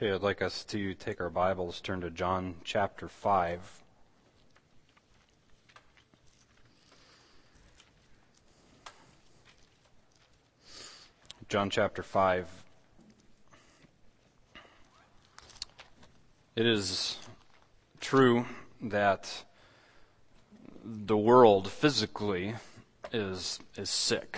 Okay, I'd like us to take our Bibles, turn to John chapter 5. John chapter 5. It is true that the world physically is sick.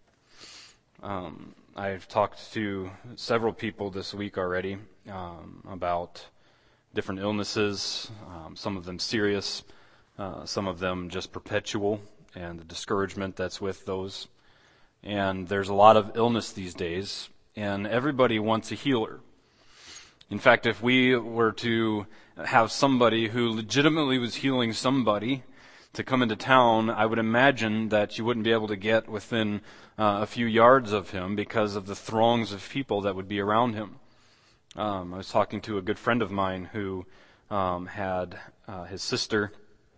I've talked to several people this week already about different illnesses, some of them serious, some of them just perpetual, and the discouragement that's with those. And there's a lot of illness these days, and everybody wants a healer. In fact, if we were to have somebody who legitimately was healing somebody to come into town, I would imagine that you wouldn't be able to get within a few yards of him because of the throngs of people that would be around him. I was talking to a good friend of mine who had his sister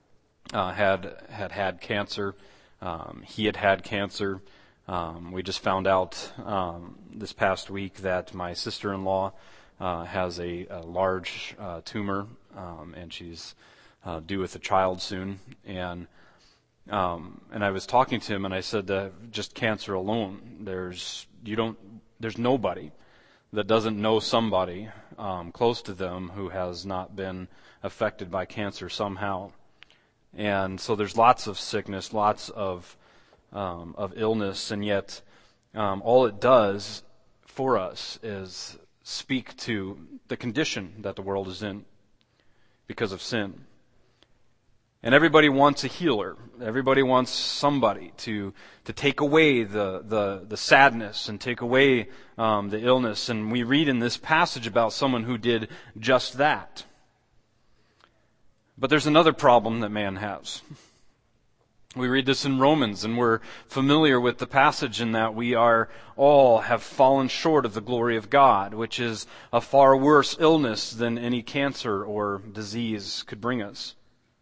had cancer. He had cancer. We just found out this past week that my sister-in-law has a large tumor, and she's due with a child soon. And I was talking to him, and I said that just cancer alone, there's nobody that doesn't know somebody close to them who has not been affected by cancer somehow. And so there's lots of sickness, lots of illness, and yet all it does for us is speak to the condition that the world is in because of sin. And everybody wants a healer. Everybody wants somebody to take away the sadness and take away the illness. And we read in this passage about someone who did just that. But there's another problem that man has. We read this in Romans, and we're familiar with the passage in that we all have fallen short of the glory of God, which is a far worse illness than any cancer or disease could bring us.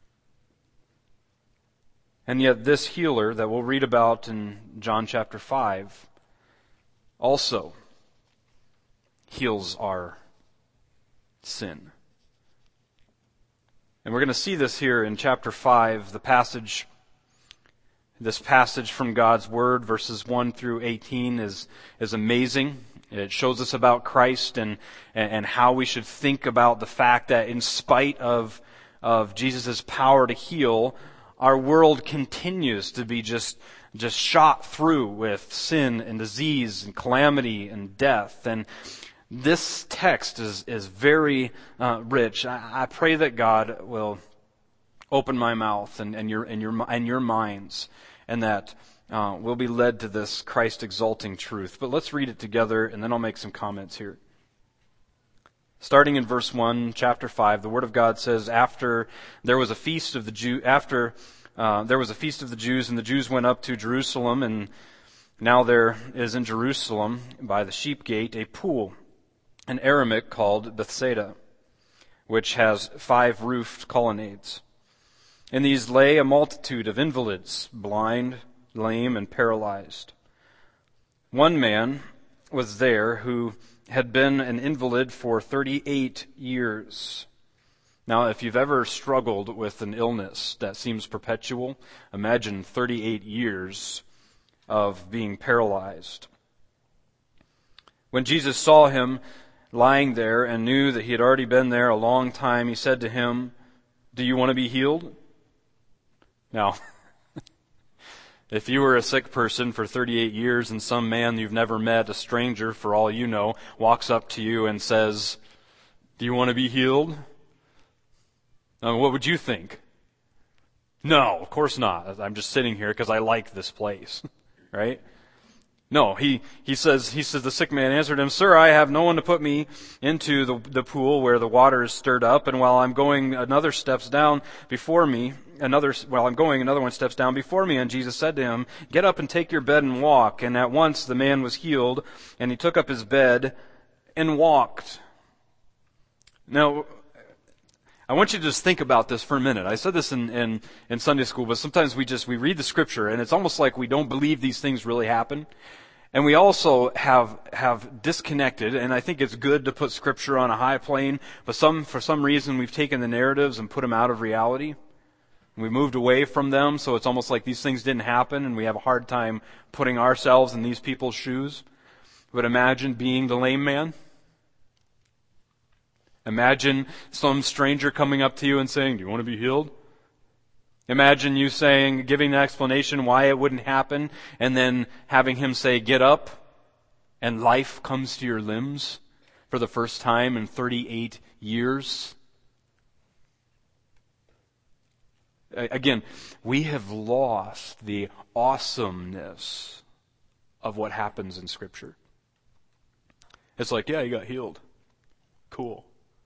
And yet this healer that we'll read about in John chapter 5 also heals our sin. And we're going to see this here in chapter 5, this passage from God's Word, verses 1 through 18, is amazing. It shows us about Christ and how we should think about the fact that in spite of Jesus' power to heal, our world continues to be just shot through with sin and disease and calamity and death. And this text is very rich. I pray that God will open my mouth and your minds, and that we'll be led to this Christ-exalting truth. But let's read it together, and then I'll make some comments here. Starting in verse 1, chapter 5, the Word of God says, After there was a feast of the Jews, and the Jews went up to Jerusalem, and now there is in Jerusalem, by the sheep gate, a pool, an Aramaic called Bethsaida, which has 5 roofed colonnades. In these lay a multitude of invalids, blind, lame, and paralyzed. One man was there who had been an invalid for 38 years. Now, if you've ever struggled with an illness that seems perpetual, imagine 38 years of being paralyzed. When Jesus saw him lying there and knew that he had already been there a long time, he said to him, "Do you want to be healed?" Now, if you were a sick person for 38 years and some man you've never met, a stranger for all you know, walks up to you and says, "Do you want to be healed?" Now, what would you think? No, of course not. I'm just sitting here because I like this place, right? No, he says, the sick man answered him, "Sir, I have no one to put me into the pool where the water is stirred up, and while I'm going, another one steps down before me." And Jesus said to him, "Get up and take your bed and walk." And at once the man was healed, and he took up his bed and walked. Now, I want you to just think about this for a minute. I said this in Sunday school, but sometimes we read the scripture, and it's almost like we don't believe these things really happen. And we also have disconnected, and I think it's good to put Scripture on a high plane, but for some reason we've taken the narratives and put them out of reality. We moved away from them, so it's almost like these things didn't happen, and we have a hard time putting ourselves in these people's shoes. But imagine being the lame man. Imagine some stranger coming up to you and saying, "Do you want to be healed?" Imagine you giving an explanation why it wouldn't happen, and then having him say, "Get up," and life comes to your limbs for the first time in 38 years. Again, we have lost the awesomeness of what happens in Scripture. It's like, yeah, you got healed. Cool.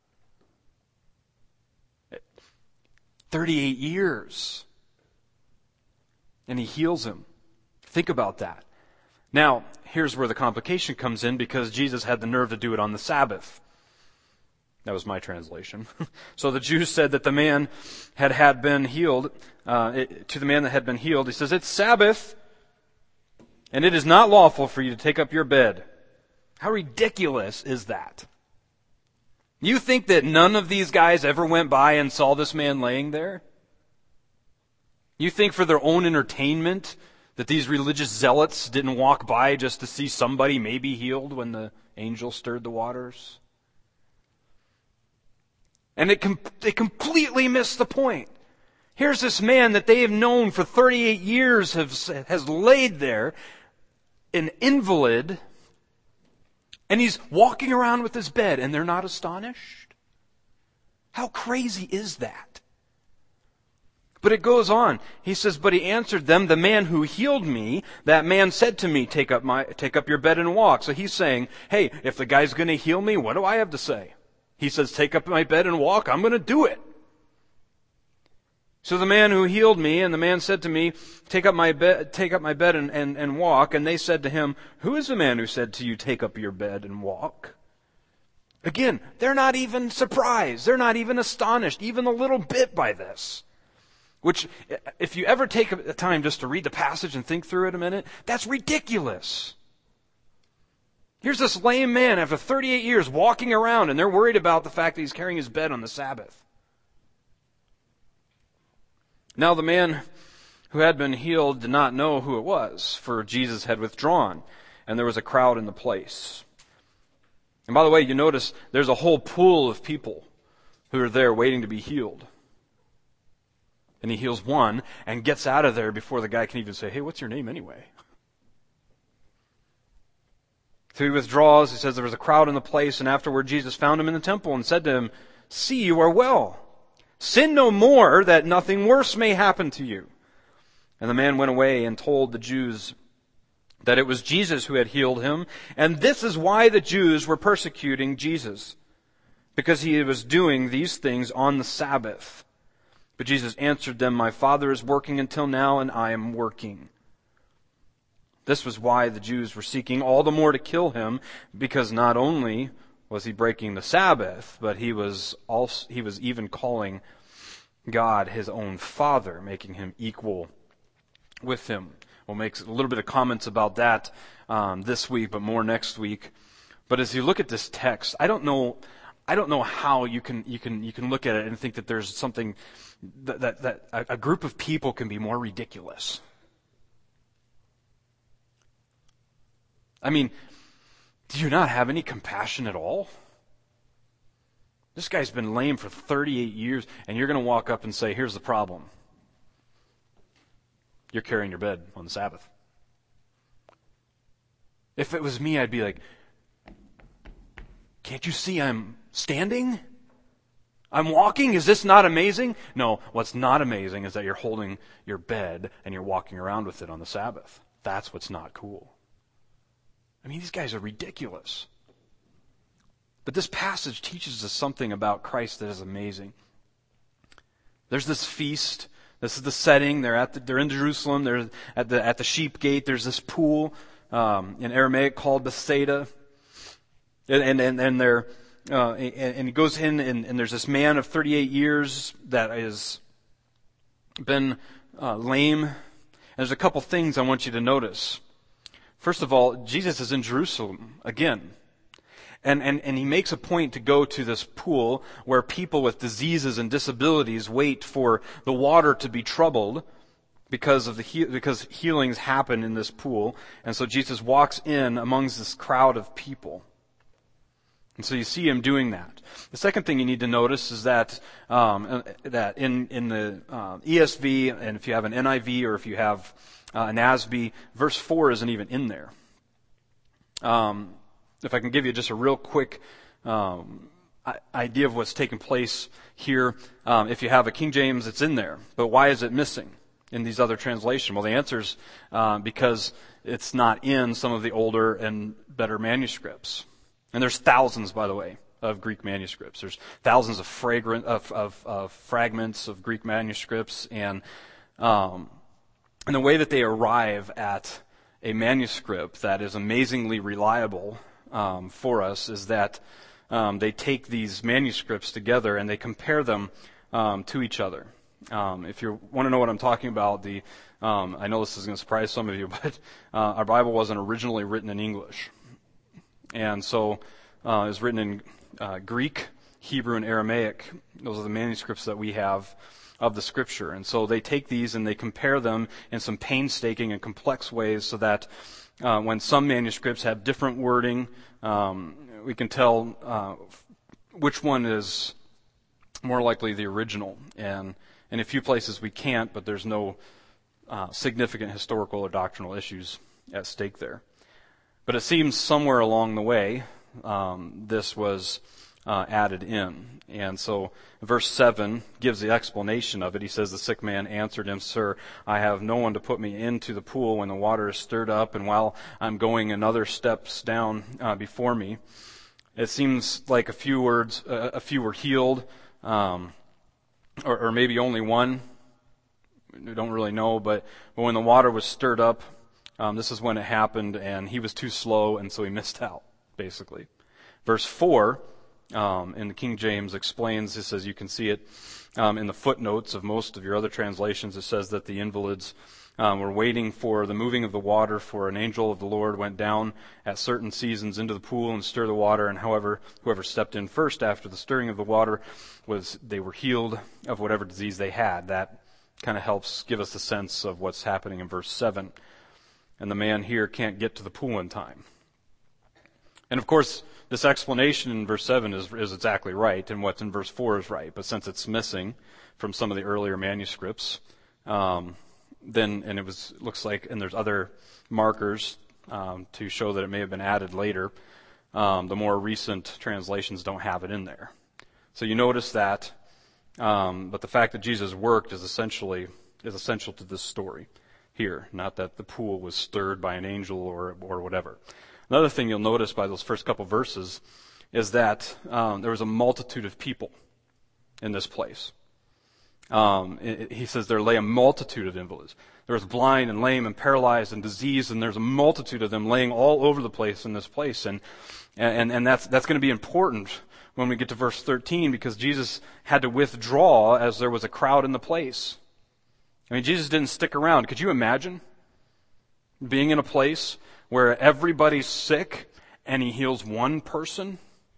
38 years. And he heals him. Think about that. Now, here's where the complication comes in, because Jesus had the nerve to do it on the Sabbath. That was my translation. So the Jews said that the man had been healed, to the man that had been healed, he says, "It's Sabbath, and it is not lawful for you to take up your bed." How ridiculous is that? You think that none of these guys ever went by and saw this man laying there? You think for their own entertainment that these religious zealots didn't walk by just to see somebody maybe healed when the angel stirred the waters? And they completely missed the point. Here's this man that they have known for 38 years has laid there, an invalid, and he's walking around with his bed, and they're not astonished? How crazy is that? But it goes on. He says, "But he answered them, 'The man who healed me, that man said to me, take up your bed and walk.'" So he's saying, hey, if the guy's going to heal me, what do I have to say? He says, "Take up my bed and walk." I'm going to do it. So the man who healed me, and the man said to me, take up my bed and walk. And they said to him, "Who is the man who said to you, take up your bed and walk?" Again, they're not even surprised. They're not even astonished, even a little bit by this. Which, if you ever take the time just to read the passage and think through it a minute, that's ridiculous. Here's this lame man after 38 years walking around, and they're worried about the fact that he's carrying his bed on the Sabbath. Now the man who had been healed did not know who it was, for Jesus had withdrawn, and there was a crowd in the place. And by the way, you notice there's a whole pool of people who are there waiting to be healed. And he heals one and gets out of there before the guy can even say, "Hey, what's your name anyway?" So he withdraws. He says there was a crowd in the place, and afterward Jesus found him in the temple and said to him, "See, you are well. Sin no more, that nothing worse may happen to you." And the man went away and told the Jews that it was Jesus who had healed him. And this is why the Jews were persecuting Jesus, because he was doing these things on the Sabbath. But Jesus answered them, "My Father is working until now, and I am working." This was why the Jews were seeking all the more to kill him, because not only was he breaking the Sabbath, but he was even calling God his own Father, making him equal with him. We'll make a little bit of comments about that this week, but more next week. But as you look at this text, I don't know how you can look at it and think that there's something that a group of people can be more ridiculous. I mean, do you not have any compassion at all? This guy's been lame for 38 years, and you're going to walk up and say, "Here's the problem. You're carrying your bed on the Sabbath." If it was me, I'd be like, "Can't you see I'm standing? I'm walking? Is this not amazing?" No, what's not amazing is that you're holding your bed and you're walking around with it on the Sabbath. That's what's not cool. I mean, these guys are ridiculous. But this passage teaches us something about Christ that is amazing. There's this feast. This is the setting. They're in Jerusalem. They're at the sheep gate. There's this pool in Aramaic called Bethsaida, and he goes in and there's this man of 38 years that has been lame. And there's a couple things I want you to notice. First of all, Jesus is in Jerusalem again. And he makes a point to go to this pool where people with diseases and disabilities wait for the water to be troubled because healings happen in this pool. And so Jesus walks in amongst this crowd of people. And so you see him doing that. The second thing you need to notice is that that in the ESV, and if you have an NIV or if you have an NASB, verse 4 isn't even in there. If I can give you just a real quick idea of what's taking place here, if you have a King James, it's in there. But why is it missing in these other translations? Well, the answer is because it's not in some of the older and better manuscripts. And there's thousands, by the way, of Greek manuscripts. There's thousands of fragments of Greek manuscripts, and the way that they arrive at a manuscript that is amazingly reliable for us is that they take these manuscripts together and they compare them to each other. If you want to know what I'm talking about, I know this is going to surprise some of you, but our Bible wasn't originally written in English. And so it was written in Greek, Hebrew, and Aramaic. Those are the manuscripts that we have of the Scripture. And so they take these and they compare them in some painstaking and complex ways so that when some manuscripts have different wording, we can tell which one is more likely the original. And in a few places we can't, but there's no significant historical or doctrinal issues at stake there. But it seems somewhere along the way this was added in. And so verse 7 gives the explanation of it. He says, "The sick man answered him, 'Sir, I have no one to put me into the pool when the water is stirred up, and while I'm going another steps down before me.'" It seems like a few were healed, or maybe only one. We don't really know, but when the water was stirred up, this is when it happened, and he was too slow, and so he missed out, basically. Verse 4 in the King James explains, it says, you can see it in the footnotes of most of your other translations, it says that the invalids were waiting for the moving of the water, for an angel of the Lord went down at certain seasons into the pool and stirred the water, and whoever stepped in first after the stirring of the water they were healed of whatever disease they had. That kind of helps give us a sense of what's happening in verse 7. And the man here can't get to the pool in time. And of course, this explanation in verse 7 is exactly right, and what's in verse 4 is right. But since it's missing from some of the earlier manuscripts, then it looks like, and there's other markers to show that it may have been added later. The more recent translations don't have it in there. So you notice that, but the fact that Jesus worked is essential to this story here, not that the pool was stirred by an angel or whatever. Another thing you'll notice by those first couple verses is that there was a multitude of people in this place. He says there lay a multitude of invalids. There was blind and lame and paralyzed and diseased, and there's a multitude of them laying all over the place in this place. And that's going to be important when we get to verse 13, because Jesus had to withdraw as there was a crowd in the place. I mean, Jesus didn't stick around. Could you imagine being in a place where everybody's sick and he heals one person?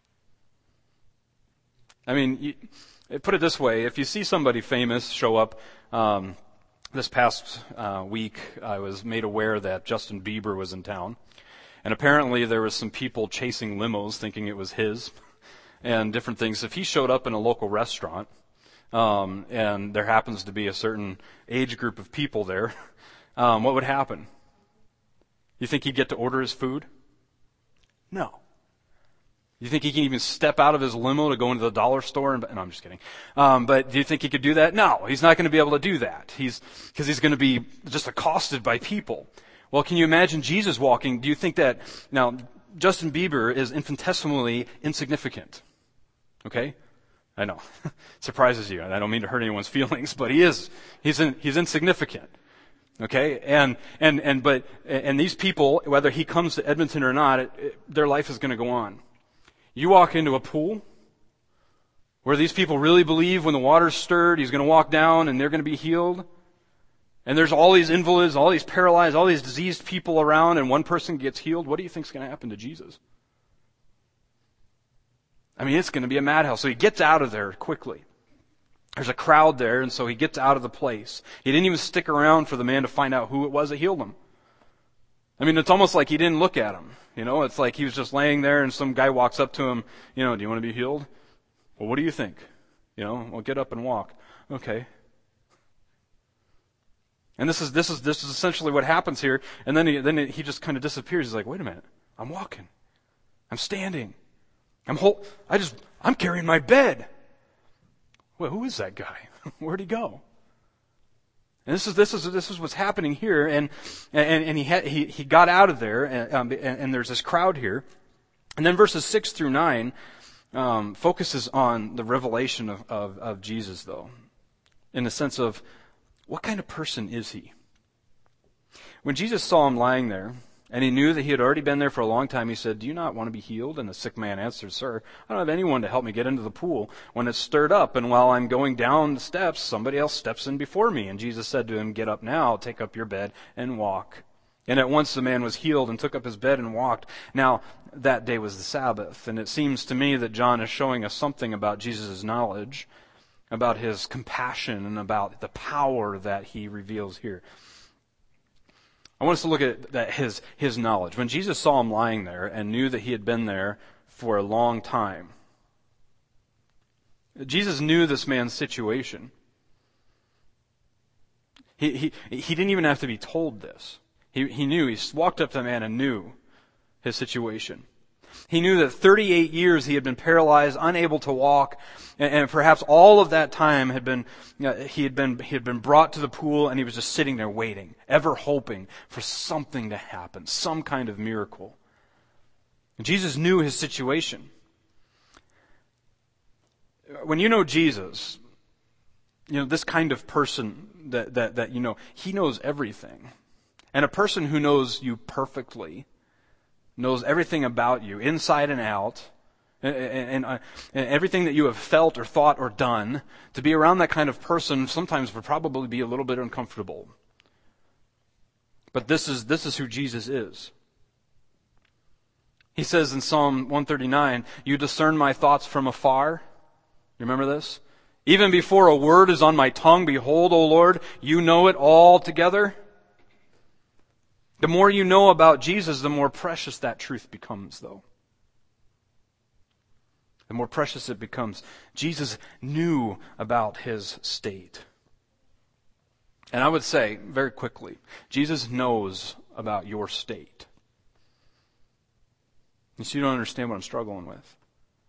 I mean, put it this way, if you see somebody famous show up, this past week I was made aware that Justin Bieber was in town. And apparently there was some people chasing limos thinking it was his and different things. If he showed up in a local restaurant, and there happens to be a certain age group of people there, what would happen? You think he'd get to order his food? No. You think he can even step out of his limo to go into the dollar store? No, I'm just kidding. But do you think he could do that? No, he's not going to be able to do that. Because he's going to be just accosted by people. Well, can you imagine Jesus walking? Do you think that, now, Justin Bieber is infinitesimally insignificant. Okay? I know. It surprises you. I don't mean to hurt anyone's feelings, but he is. He's insignificant. Okay? And these people, whether he comes to Edmonton or not, their life is going to go on. You walk into a pool where these people really believe when the water's stirred, he's going to walk down and they're going to be healed. and there's all these invalids, all these paralyzed, all these diseased people around, and one person gets healed, what do you think is going to happen to Jesus? I mean, it's going to be a madhouse. So he gets out of there quickly. There's a crowd there, and so he gets out of the place. He didn't even stick around for the man to find out who it was that healed him. I mean, it's almost like he didn't look at him. It's like he was just laying there, and some guy walks up to him, do you want to be healed? Well, what do you think? Well, get up and walk. Okay. And this is essentially what happens here. And then he just kind of disappears. He's like, wait a minute. I'm walking. I'm standing. I'm carrying my bed. Well, who is that guy? Where'd he go? And this is what's happening here. And he got out of there. And there's this crowd here. And then verses 6 through 9 focuses on the revelation of Jesus, though, in the sense of, what kind of person is he? When Jesus saw him lying there, and he knew that he had already been there for a long time, he said, do you not want to be healed? And the sick man answered, sir, I don't have anyone to help me get into the pool when it's stirred up, and while I'm going down the steps, somebody else steps in before me. And Jesus said to him, get up now, take up your bed, and walk. And at once the man was healed and took up his bed and walked. Now, that day was the Sabbath, and it seems to me that John is showing us something about Jesus' knowledge, about his compassion, and about the power that he reveals here. I want us to look at his knowledge. When Jesus saw him lying there and knew that he had been there for a long time, Jesus knew this man's situation. He didn't even have to be told this. He knew. He walked up to the man and knew his situation. He knew that 38 years he had been paralyzed, unable to walk, and perhaps all of that time he had been brought to the pool, and he was just sitting there waiting, ever hoping for something to happen, some kind of miracle. And Jesus knew his situation. When you know Jesus, this kind of person that he knows everything. And a person who knows you perfectly knows everything about you, inside and out, and everything that you have felt or thought or done. To be around that kind of person sometimes would probably be a little bit uncomfortable. But this is who Jesus is. He says in Psalm 139, you discern my thoughts from afar. You remember this? Even before a word is on my tongue, behold, O Lord, you know it all together. The more you know about Jesus, the more precious that truth becomes, though. The more precious it becomes. Jesus knew about his state. And I would say, very quickly, Jesus knows about your state. You see, you don't understand what I'm struggling with.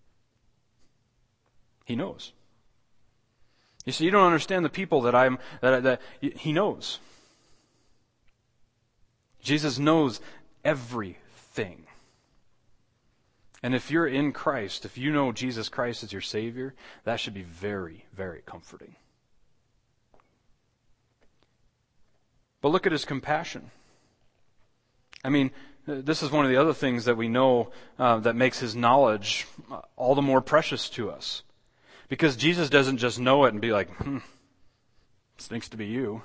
He knows. You see, you don't understand the people that he knows. Jesus knows everything. And if you're in Christ, if you know Jesus Christ as your Savior, that should be very, very comforting. But look at his compassion. I mean, this is one of the other things that we know that makes his knowledge all the more precious to us. Because Jesus doesn't just know it and be like, stinks to be you.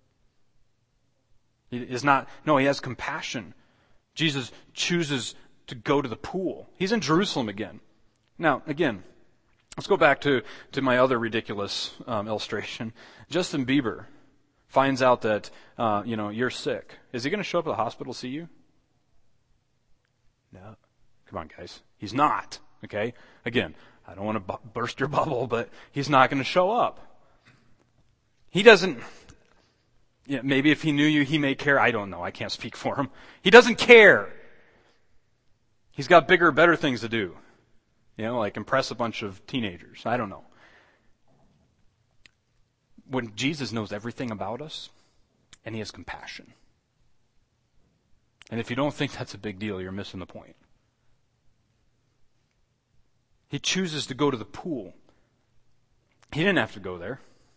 He has compassion. Jesus chooses to go to the pool. He's in Jerusalem again. Now, again, let's go back to my other ridiculous illustration. Justin Bieber finds out that, you're sick. Is he going to show up at the hospital to see you? No. Come on, guys. He's not. Okay? Again, I don't want to burst your bubble, but he's not going to show up. He doesn't... maybe if he knew you, he may care. I don't know. I can't speak for him. He doesn't care. He's got bigger, better things to do. Like impress a bunch of teenagers. I don't know. When Jesus knows everything about us, and he has compassion. And if you don't think that's a big deal, you're missing the point. He chooses to go to the pool. He didn't have to go there.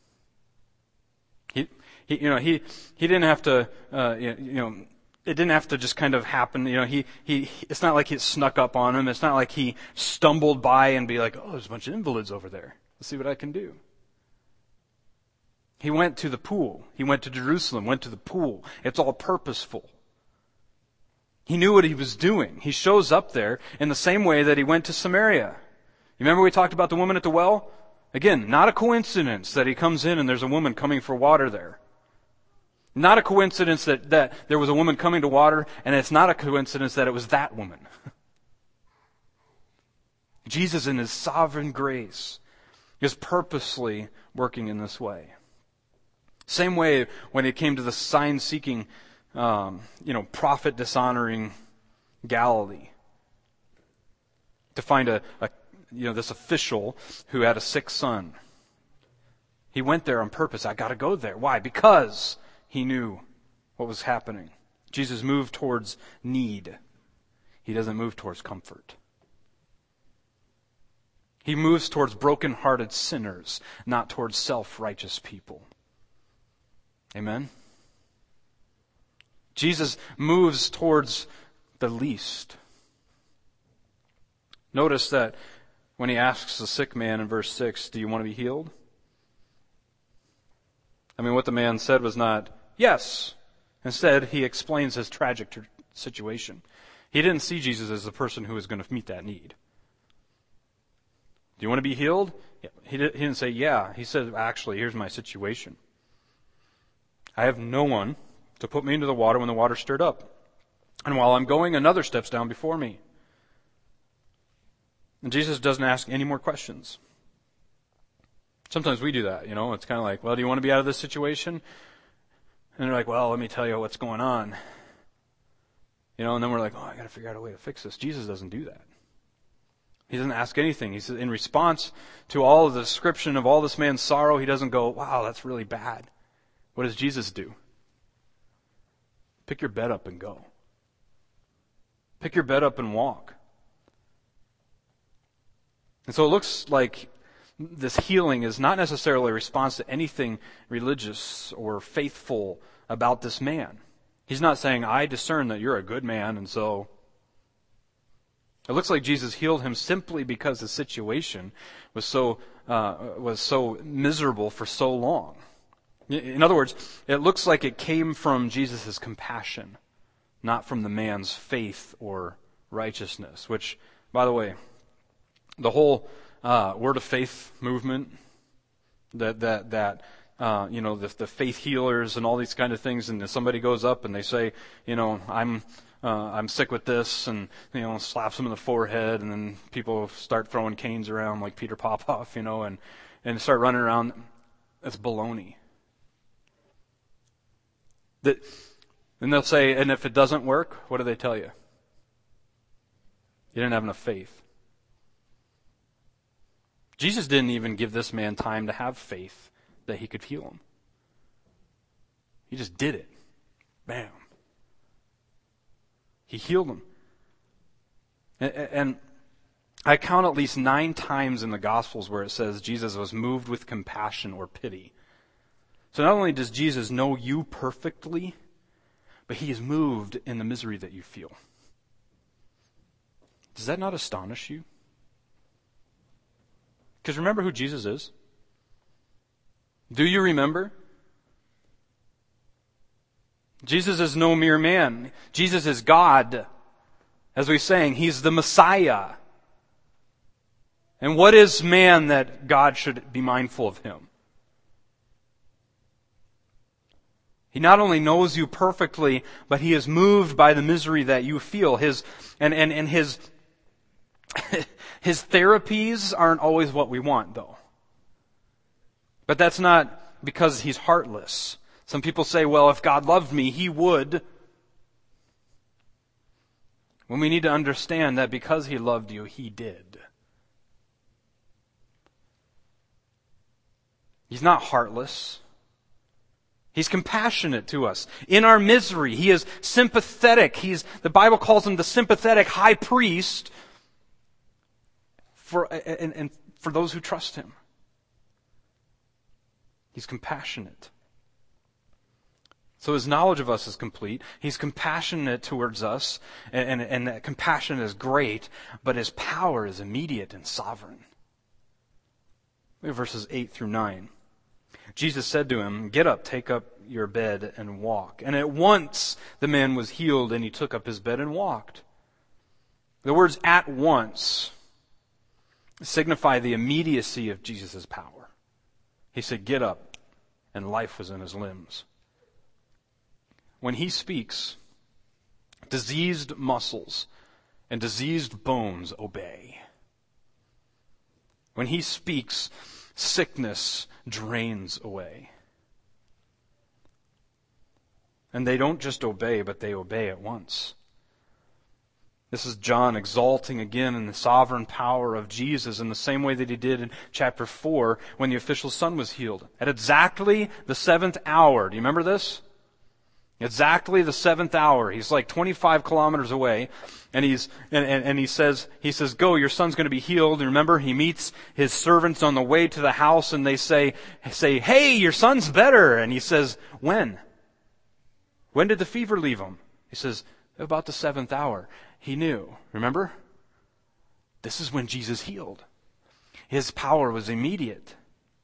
He didn't have to, it didn't have to just kind of happen. It's not like it snuck up on him. It's not like he stumbled by and be like, oh, there's a bunch of invalids over there. Let's see what I can do. He went to the pool. He went to Jerusalem, went to the pool. It's all purposeful. He knew what he was doing. He shows up there in the same way that he went to Samaria. You remember we talked about the woman at the well? Again, not a coincidence that he comes in and there's a woman coming for water there. Not a coincidence that there was a woman coming to water, and it's not a coincidence that it was that woman. Jesus, in his sovereign grace, is purposely working in this way. Same way when it came to the sign-seeking, prophet dishonoring Galilee. To find this official who had a sick son. He went there on purpose. I got to go there. Why? Because he knew what was happening. Jesus moved towards need. He doesn't move towards comfort. He moves towards broken-hearted sinners, not towards self-righteous people. Amen? Jesus moves towards the least. Notice that when he asks the sick man in verse 6, do you want to be healed? I mean, what the man said was not, yes. Instead, he explains his tragic situation. He didn't see Jesus as the person who was going to meet that need. Do you want to be healed? He didn't say, yeah. He said, actually, here's my situation. I have no one to put me into the water when the water stirred up. And while I'm going, another steps down before me. And Jesus doesn't ask any more questions. Sometimes we do that, It's kind of like, well, do you want to be out of this situation? And they're like, well, let me tell you what's going on. And then we're like, I got to figure out a way to fix this. Jesus doesn't do that. He doesn't ask anything. He says, in response to all of the description of all this man's sorrow, he doesn't go, wow, that's really bad. What does Jesus do? Pick your bed up and go. Pick your bed up and walk. And so it looks like this healing is not necessarily a response to anything religious or faithful about this man. He's not saying, I discern that you're a good man, and so... It looks like Jesus healed him simply because the situation was so miserable for so long. In other words, it looks like it came from Jesus' compassion, not from the man's faith or righteousness. Which, by the way, the whole word of faith movement, the faith healers and all these kind of things, and somebody goes up and they say, I'm sick with this, and slaps them in the forehead, and then people start throwing canes around like Peter Popoff, and start running around. That's baloney. And they'll say, and if it doesn't work, what do they tell you? You didn't have enough faith. Jesus didn't even give this man time to have faith that he could heal him. He just did it. Bam. He healed him. And I count at least 9 times in the Gospels where it says Jesus was moved with compassion or pity. So not only does Jesus know you perfectly, but he is moved in the misery that you feel. Does that not astonish you? Because remember who Jesus is? Do you remember? Jesus is no mere man. Jesus is God. As we sang, he's the Messiah. And what is man that God should be mindful of him? He not only knows you perfectly, but he is moved by the misery that you feel. His therapies aren't always what we want, though. But that's not because he's heartless. Some people say, well, if God loved me, he would. When we need to understand that because he loved you, he did. He's not heartless. He's compassionate to us. In our misery, he is sympathetic. The Bible calls him the sympathetic high priest for those who trust him. He's compassionate. So his knowledge of us is complete. He's compassionate towards us, and that compassion is great, but his power is immediate and sovereign. Look at verses 8 through 9. Jesus said to him, "Get up, take up your bed and walk." And at once the man was healed, and he took up his bed and walked. The words "at once" signify the immediacy of Jesus' power. He said, "Get up," and life was in his limbs. When he speaks, diseased muscles and diseased bones obey. When he speaks, sickness drains away. And they don't just obey, but they obey at once. This is John exalting again in the sovereign power of Jesus in the same way that he did in chapter 4 when the official's son was healed. At exactly the 7th hour. Do you remember this? Exactly the 7th hour. He's like 25 kilometers away, and he says, "Go, your son's going to be healed." And remember, he meets his servants on the way to the house, and they say, "Hey, your son's better." And he says, "When? When did the fever leave him?" He says, "About the 7th hour." He knew. Remember? This is when Jesus healed. His power was immediate.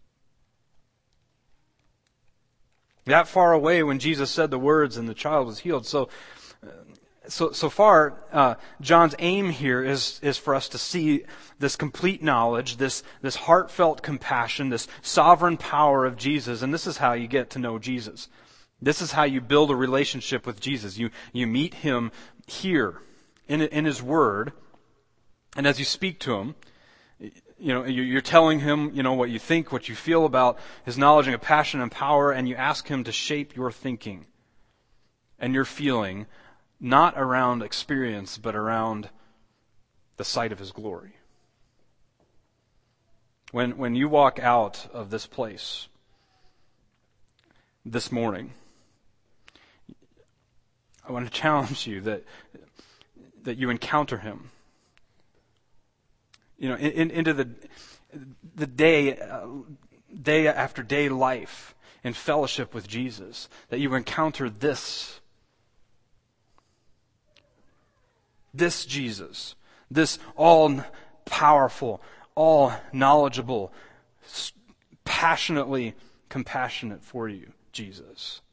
That far away when Jesus said the words and the child was healed. So far, John's aim here is for us to see this complete knowledge, this heartfelt compassion, this sovereign power of Jesus. And this is how you get to know Jesus. This is how you build a relationship with Jesus. You meet Him here in His Word. And as you speak to Him, you're telling Him, what you think, what you feel about His knowledge and passion and power, and you ask Him to shape your thinking and your feeling, not around experience, but around the sight of His glory. When you walk out of this place this morning, I want to challenge you that you encounter Him. Into the day after day life in fellowship with Jesus, that you encounter this Jesus, this all-powerful, all-knowledgeable, passionately compassionate for you Jesus.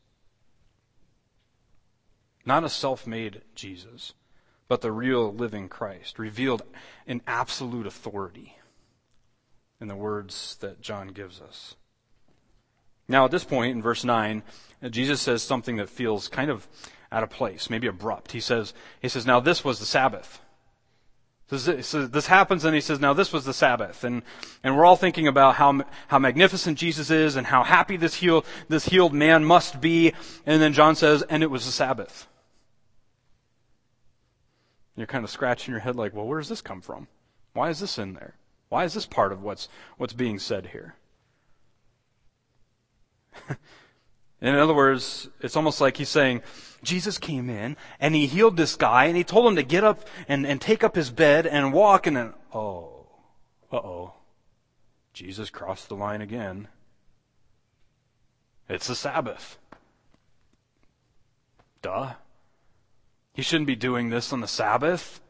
Not a self-made Jesus, but the real living Christ, revealed in absolute authority in the words that John gives us. Now at this point, in verse 9, Jesus says something that feels kind of out of place, maybe abrupt. He says, "Now this was the Sabbath." So this happens, and he says, "Now this was the Sabbath." And we're all thinking about how magnificent Jesus is and how happy this healed man must be. And then John says, "And it was the Sabbath." You're kind of scratching your head like, well, where does this come from? Why is this in there? Why is this part of what's being said here? In other words, it's almost like he's saying, Jesus came in and he healed this guy and he told him to get up and take up his bed and walk, and then, Jesus crossed the line again. It's the Sabbath. Duh. He shouldn't be doing this on the Sabbath.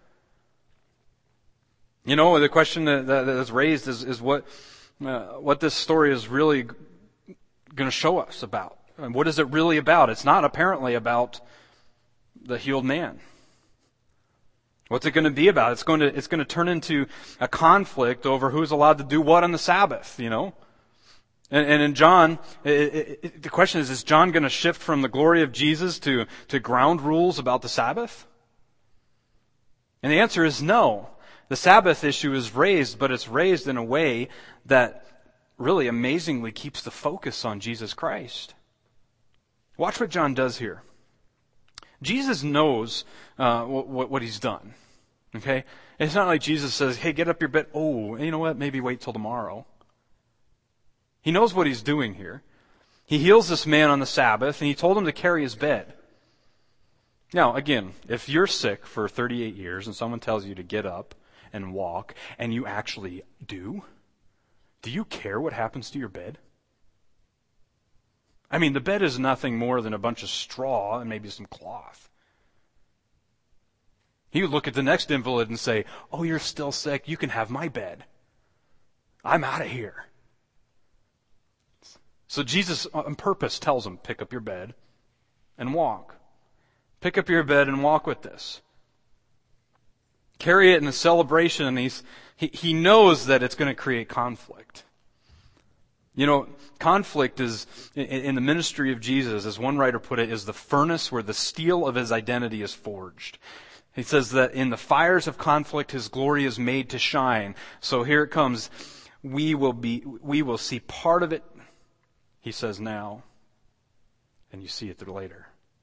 The question that's raised is what this story is really going to show us about. And what is it really about? It's not apparently about the healed man. What's it going to be about? It's going to turn into a conflict over who's allowed to do what on the Sabbath, And in John, the question is John going to shift from the glory of Jesus to ground rules about the Sabbath? And the answer is no. The Sabbath issue is raised, but it's raised in a way that really amazingly keeps the focus on Jesus Christ. Watch what John does here. Jesus knows what He's done. Okay? It's not like Jesus says, "Hey, get up your bed. Oh, you know what? Maybe wait till tomorrow." He knows what He's doing here. He heals this man on the Sabbath, and He told him to carry his bed. Now, again, if you're sick for 38 years and someone tells you to get up and walk, and you actually do you care what happens to your bed? I mean, the bed is nothing more than a bunch of straw and maybe some cloth. You look at the next invalid and say, "Oh, you're still sick. You can have my bed. I'm out of here." So Jesus on purpose tells him, pick up your bed and walk. Pick up your bed and walk with this. Carry it in a celebration, and he knows that it's going to create conflict. You know, conflict is, in the ministry of Jesus, as one writer put it, is the furnace where the steel of his identity is forged. He says that in the fires of conflict, his glory is made to shine. So here it comes. We will see part of it, he says now, and you see it later.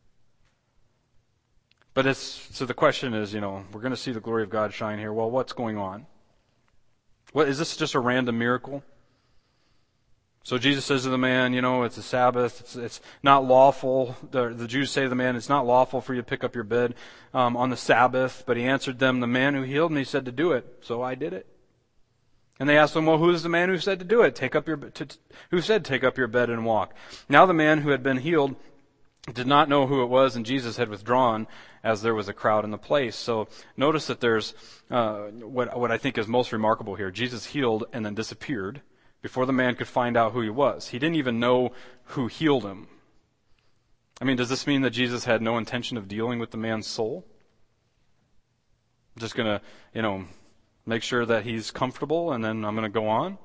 But so the question is, we're going to see the glory of God shine here. Well, what's going on? What, is this just a random miracle? So Jesus says to the man, it's a Sabbath. It's not lawful. The Jews say to the man, it's not lawful for you to pick up your bed on the Sabbath. But he answered them, the man who healed me said to do it. So I did it. And they asked him, well, who is the man who said to do it? Who said take up your bed and walk? Now the man who had been healed did not know who it was, and Jesus had withdrawn as there was a crowd in the place. So notice that there's what I think is most remarkable here. Jesus healed and then disappeared before the man could find out who he was. He didn't even know who healed him. I mean, does this mean that Jesus had no intention of dealing with the man's soul? I'm just going to, make sure that he's comfortable and then I'm going to go on?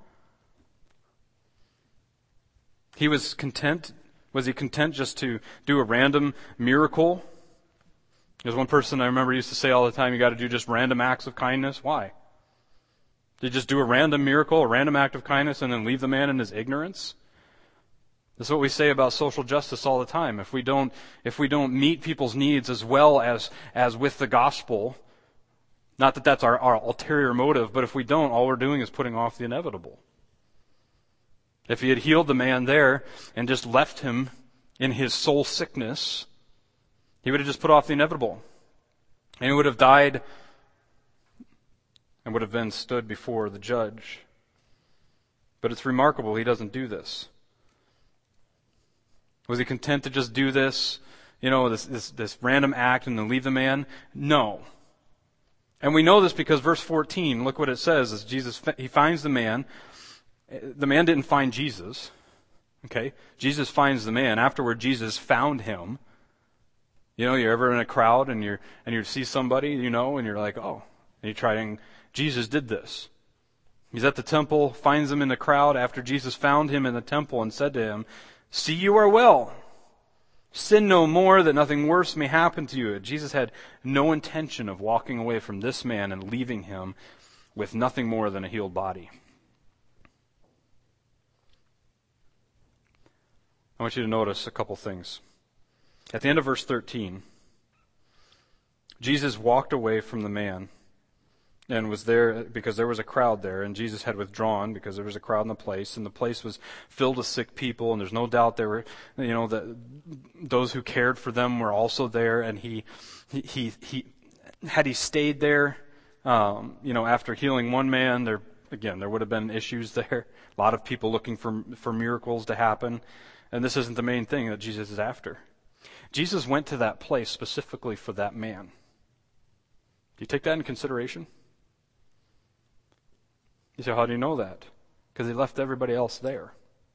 He was content. Was he content just to do a random miracle? There's one person I remember used to say all the time, you got to do just random acts of kindness. Why? Did you just do a random miracle, a random act of kindness, and then leave the man in his ignorance? This is what we say about social justice all the time. If we don't meet people's needs as well as with the gospel, not that that's our ulterior motive, but if we don't, all we're doing is putting off the inevitable. If he had healed the man there and just left him in his soul sickness, he would have just put off the inevitable. And he would have died and would have been stood before the judge. But it's remarkable he doesn't do this. Was he content to just do this, this random act and then leave the man? No. And we know this because verse 14, look what it says, is he finds the man. The man didn't find Jesus. Okay? Jesus finds the man. Afterward, Jesus found him. You're ever in a crowd and you see somebody, and you're like, oh, and you try and Jesus did this. He's at the temple, finds him in the crowd after Jesus found him in the temple and said to him, see, you are well. Sin no more, that nothing worse may happen to you. Jesus had no intention of walking away from this man and leaving him with nothing more than a healed body. I want you to notice a couple things. At the end of verse 13, Jesus walked away from the man and was there because there was a crowd there, and Jesus had withdrawn because there was a crowd in the place, and the place was filled with sick people, and there's no doubt there were, those who cared for them were also there, and he had he stayed there, after healing one man, there would have been issues there. A lot of people looking for miracles to happen, and this isn't the main thing that Jesus is after. Jesus went to that place specifically for that man. Do you take that into consideration? You say, how do you know that? Because he left everybody else there.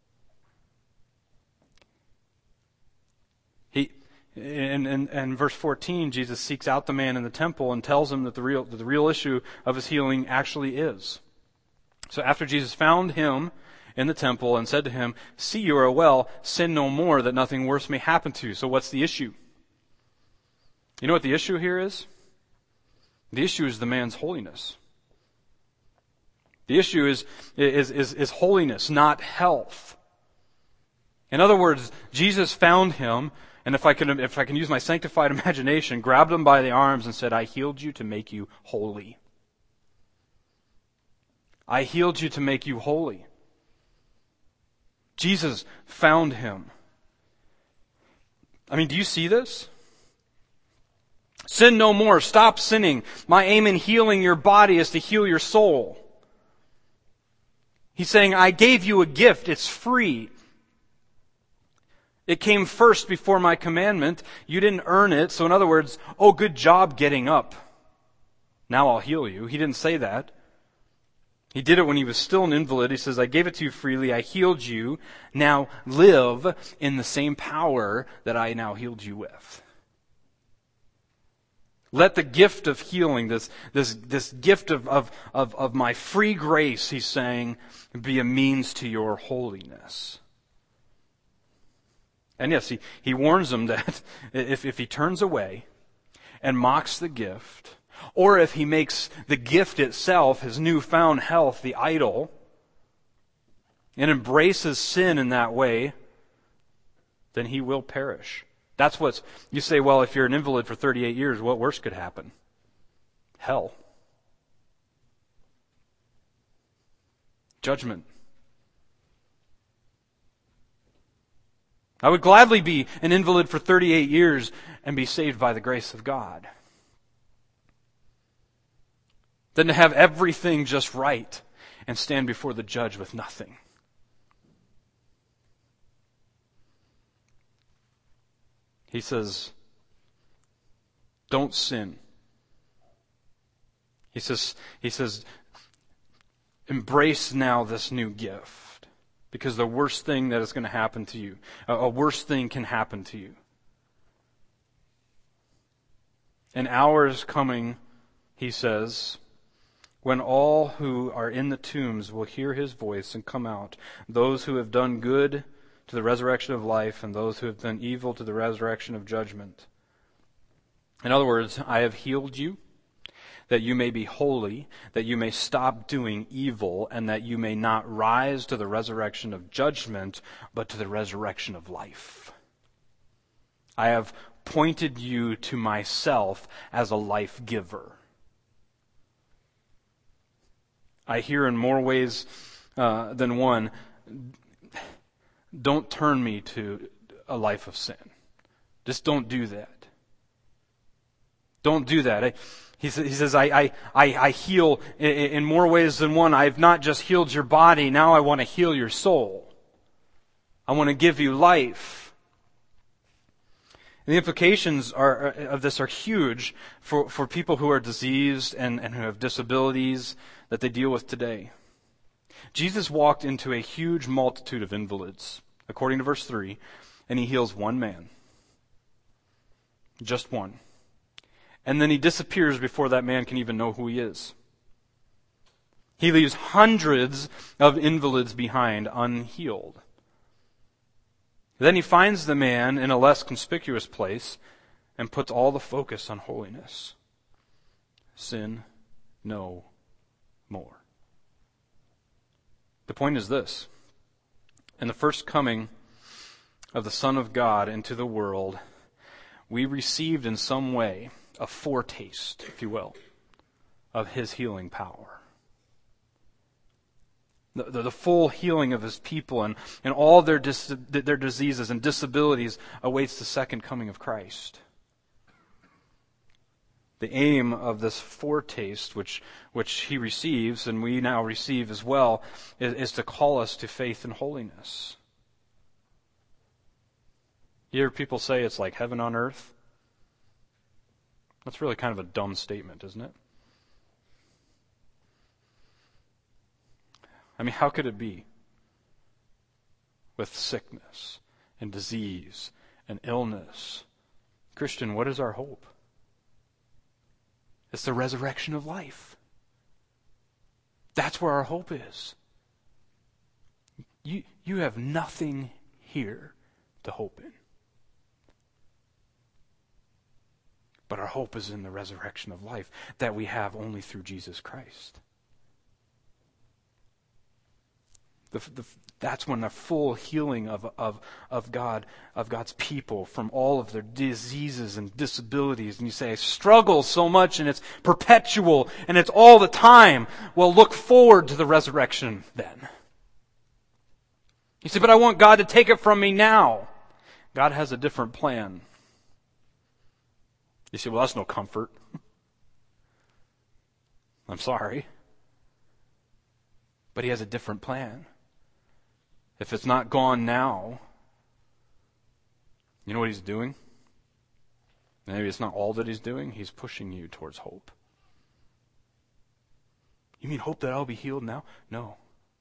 In verse 14, Jesus seeks out the man in the temple and tells him that the real issue of his healing actually is. So after Jesus found him in the temple and said to him, see, you are well, sin no more, that nothing worse may happen to you. So what's the issue? You know what the issue here is? The issue is the man's holiness. The issue is holiness, not health. In other words, Jesus found him, and if I can use my sanctified imagination, grabbed him by the arms and said, I healed you to make you holy. I healed you to make you holy. Jesus found him. I mean, do you see this? Sin no more. Stop sinning. My aim in healing your body is to heal your soul. He's saying, I gave you a gift. It's free. It came first before my commandment. You didn't earn it. So in other words, oh, good job getting up. Now I'll heal you. He didn't say that. He did it when he was still an invalid. He says, I gave it to you freely. I healed you. Now live in the same power that I now healed you with. Let the gift of healing, this gift of my free grace, he's saying, be a means to your holiness. And yes, he warns them that if he turns away and mocks the gift, or if he makes the gift itself, his newfound health, the idol, and embraces sin in that way, then he will perish. That's what's, you say, well, if you're an invalid for 38 years, what worse could happen? Hell. Judgment. I would gladly be an invalid for 38 years and be saved by the grace of God, than to have everything just right and stand before the judge with nothing. He says, don't sin. He says, embrace now this new gift, because the worst thing that is going to happen to you, a worse thing can happen to you. An hour is coming, he says, when all who are in the tombs will hear his voice and come out, those who have done good to the resurrection of life, and those who have done evil to the resurrection of judgment. In other words, I have healed you, that you may be holy, that you may stop doing evil, and that you may not rise to the resurrection of judgment, but to the resurrection of life. I have pointed you to myself as a life giver. I hear in more ways than one, don't turn me to a life of sin. Just don't do that. Don't do that. He says, I heal in more ways than one. I've not just healed your body. Now I want to heal your soul. I want to give you life. And the implications of this are huge for people who are diseased and who have disabilities that they deal with today. Jesus walked into a huge multitude of invalids, according to verse 3, and he heals one man. Just one. And then he disappears before that man can even know who he is. He leaves hundreds of invalids behind unhealed. Then he finds the man in a less conspicuous place and puts all the focus on holiness. Sin no more. The point is this. In the first coming of the Son of God into the world, we received in some way a foretaste, if you will, of his healing power. The full healing of his people and all their diseases and disabilities awaits the second coming of Christ. The aim of this foretaste, which he receives and we now receive as well, is to call us to faith and holiness. You hear people say it's like heaven on earth? That's really kind of a dumb statement, isn't it? I mean, how could it be? With sickness and disease and illness. Christian, what is our hope? It's the resurrection of life. That's where our hope is. You have nothing here to hope in. But our hope is in the resurrection of life that we have only through Jesus Christ. That's when the full healing of God's people from all of their diseases and disabilities. And you say, I struggle so much and it's perpetual and it's all the time. Well, look forward to the resurrection then. You say, but I want God to take it from me now. God has a different plan. You say, well, that's no comfort. I'm sorry. But he has a different plan. If it's not gone now, you know what he's doing? Maybe it's not all that he's doing. He's pushing you towards hope. You mean hope that I'll be healed now? No.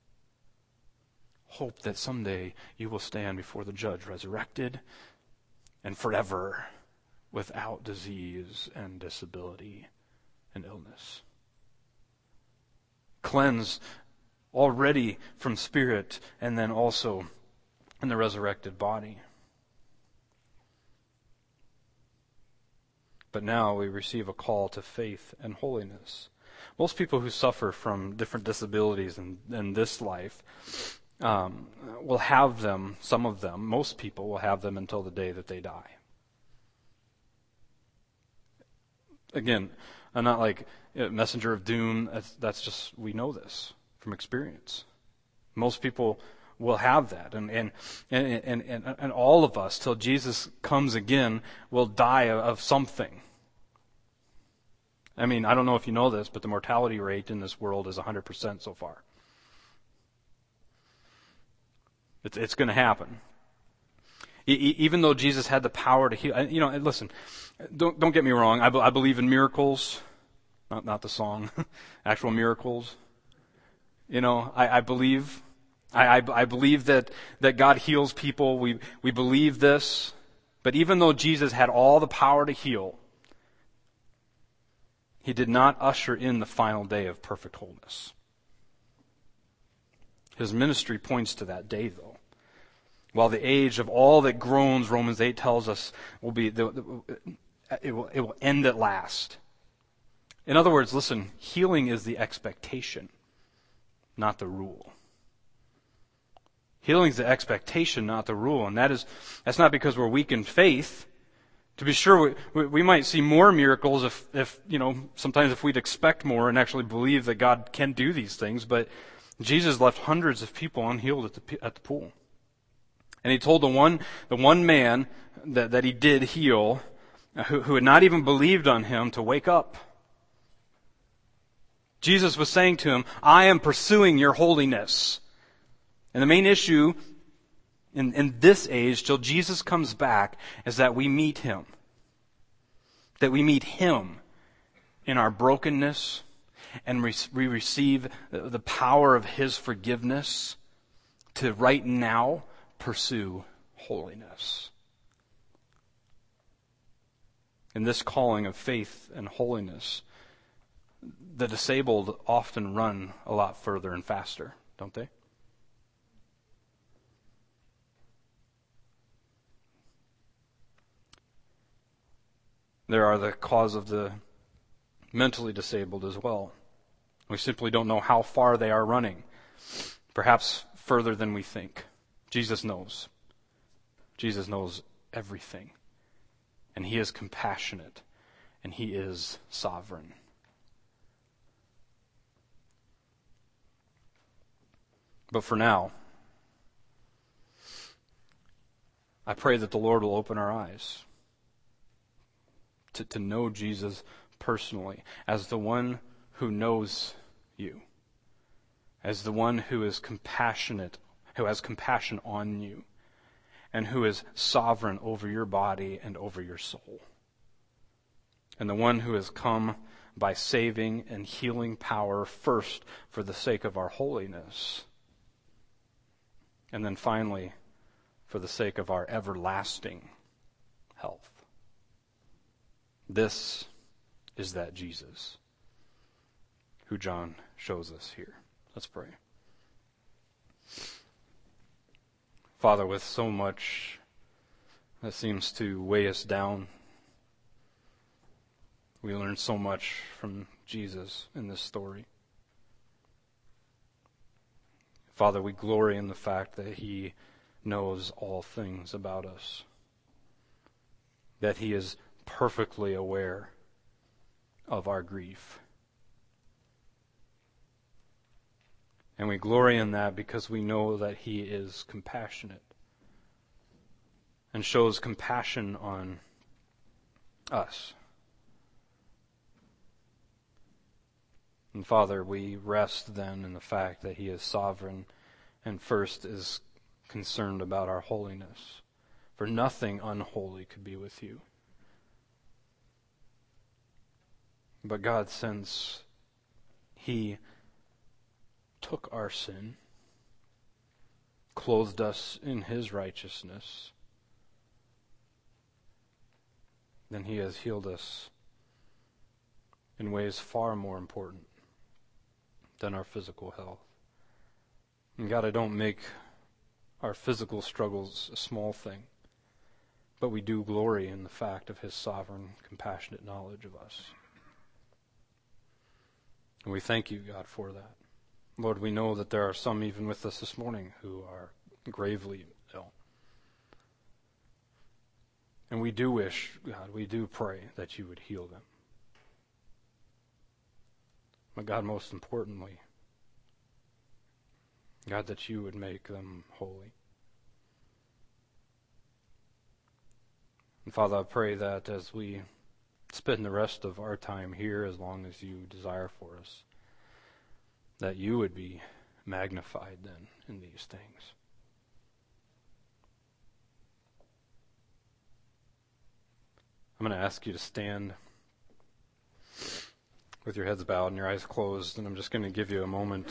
Hope that someday you will stand before the judge resurrected and forever without disease and disability and illness. Cleansed already from spirit and then also in the resurrected body. But now we receive a call to faith and holiness. Most people who suffer from different disabilities in this life will have them, some of them, most people will have them until the day that they die. Again, I'm not like a messenger of doom. That's just, we know this from experience. Most people will have that. And all of us, till Jesus comes again, will die of something. I mean, I don't know if you know this, but the mortality rate in this world is 100% so far. It's going to happen. Even though Jesus had the power to heal, listen, don't get me wrong. I believe in miracles, not the song, actual miracles. I believe that God heals people. We believe this, but even though Jesus had all the power to heal, He did not usher in the final day of perfect wholeness. His ministry points to that day, though. While the age of all that groans, Romans 8 tells us, it will end at last. In other words, listen, healing is the expectation, not the rule. Healing is the expectation, not the rule. And that's not because we're weak in faith. To be sure, we might see more miracles if sometimes if we'd expect more and actually believe that God can do these things. But Jesus left hundreds of people unhealed at the pool. And He told the one man that He did heal, who had not even believed on Him, to wake up. Jesus was saying to him, I am pursuing your holiness. And the main issue in this age, till Jesus comes back, is that we meet Him. That we meet Him in our brokenness, and we receive the power of His forgiveness to right now pursue holiness. In this calling of faith and holiness, the disabled often run a lot further and faster, don't they? There are the cause of the mentally disabled as well. We simply don't know how far they are running. Perhaps further than we think. Jesus knows. Jesus knows everything. And He is compassionate. And He is sovereign. But for now, I pray that the Lord will open our eyes to know Jesus personally as the one who knows you, as the one who is compassionate, who has compassion on you, and who is sovereign over your body and over your soul, and the one who has come by saving and healing power first for the sake of our holiness, and then finally for the sake of our everlasting health. This is that Jesus who John shows us here. Let's pray. Father, with so much that seems to weigh us down, we learn so much from Jesus in this story. Father, we glory in the fact that He knows all things about us, that He is perfectly aware of our grief. And we glory in that because we know that He is compassionate and shows compassion on us. And Father, we rest then in the fact that He is sovereign and first is concerned about our holiness. For nothing unholy could be with You. But God, since He took our sin, clothed us in his righteousness, then he has healed us in ways far more important than our physical health. And God, I don't make our physical struggles a small thing, but we do glory in the fact of his sovereign, compassionate knowledge of us. And we thank you, God, for that. Lord, we know that there are some even with us this morning who are gravely ill. And we do wish, God, we do pray that you would heal them. But God, most importantly, God, that you would make them holy. And Father, I pray that as we spend the rest of our time here, as long as you desire for us, that you would be magnified then in these things. I'm going to ask you to stand with your heads bowed and your eyes closed, and I'm just going to give you a moment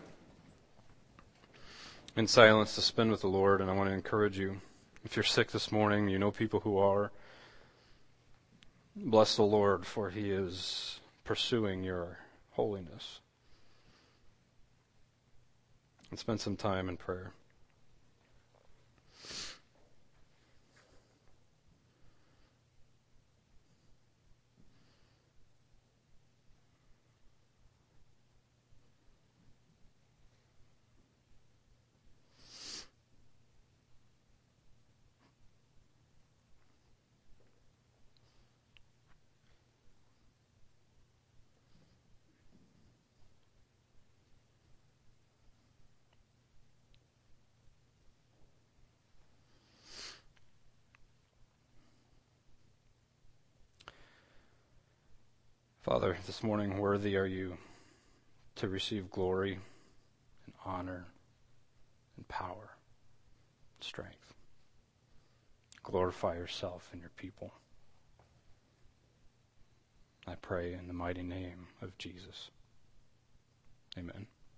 in silence to spend with the Lord. And I want to encourage you, if you're sick this morning, you know people who are, bless the Lord, for he is pursuing your holiness. And spend some time in prayer. Father, this morning, worthy are you to receive glory and honor and power and strength. Glorify yourself in your people. I pray in the mighty name of Jesus. Amen.